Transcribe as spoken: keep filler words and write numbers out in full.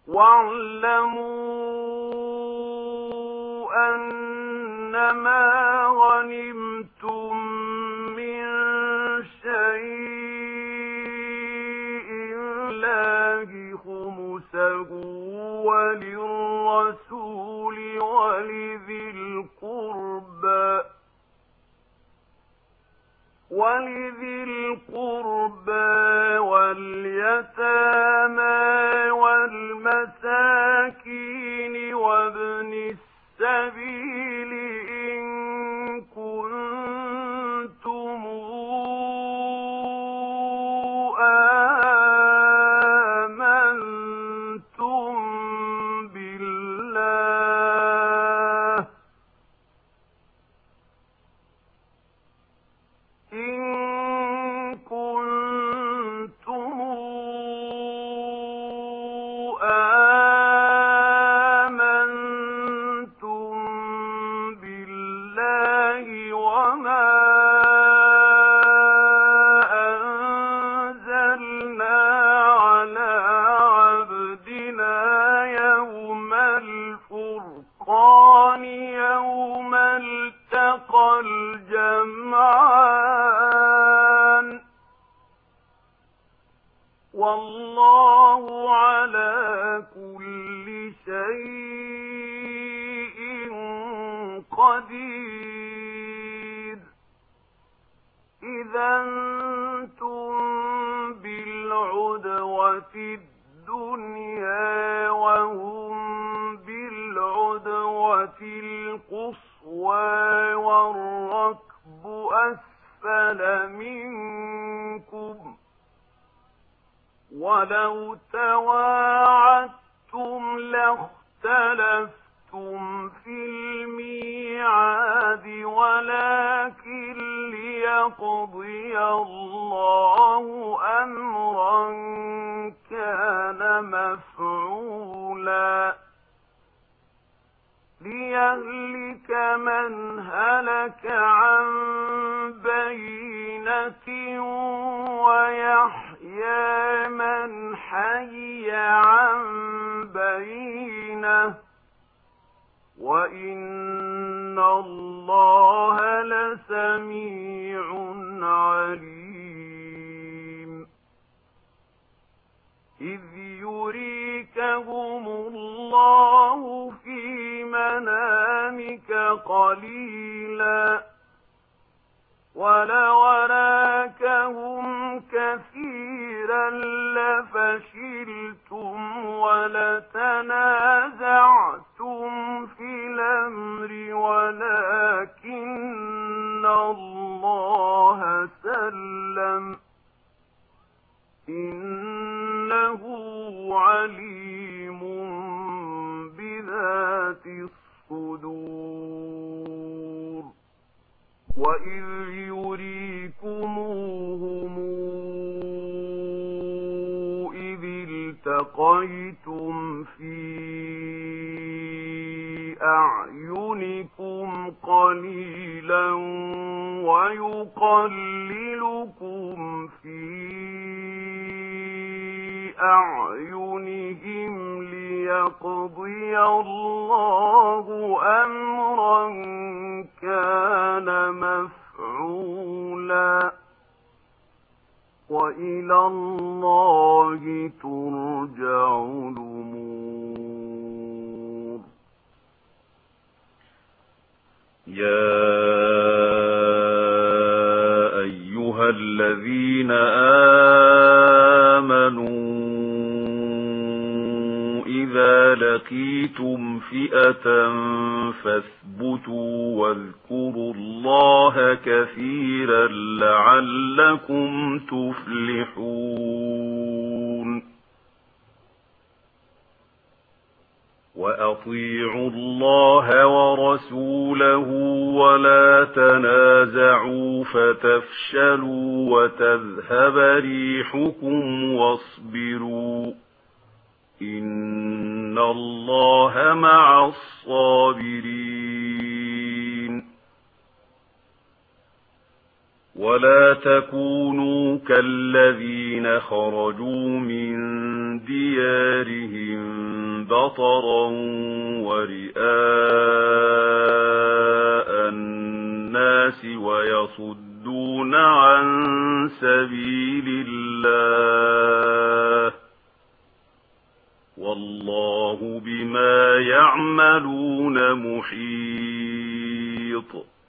واعلموا أنما غنمتم من شيء لله خمسه وللرسول ولذي القربى ولذي القربى واليتامى والمساكين وابن السبيل إن كنتم آمنتم بالله إن كنتم آمنتم بالله وما أنزلنا على عبدنا يوم الفرقان يوم التقى الجمعان والله على كل شيء قدير إذا أنتم بالعدوة الدنيا وهم بالعدوة القصوى والركب أسفل منكم ولو تواعدتم لاختلفتم في الميعاد ولكن ليقضي الله أمرا كان مفعولا ليهلك من هلك عن بينة ويحيى من حي عن بينة وإن الله لسميع عليم إذ يريكهم الله في منامك قليلا ولو أراكهم كثيرا لفشلتم ولتنازعتم في الأمر ولكن الله سلم إنه عليم بذات الصدور وإذ يريكموهم إذ التقيتم في أعينكم قليلا ويقللكم في أعينهم ليقضي الله أمرا كان مفعولا وإلى الله ترجع الأمور يا أيها الذين آمنوا إذا لقيتم فئة فاثبتوا واذكروا الله كثيرا لعلكم تفلحون وأطيعوا الله ورسوله ولا تنازعوا فتفشلوا وتذهب ريحكم واصبروا إن الله مع الصابرين ولا تكونوا كالذين خرجوا من ديارهم بطرا ورئاء الناس ويصدون عن سبيل الله والله بما يعملون محيط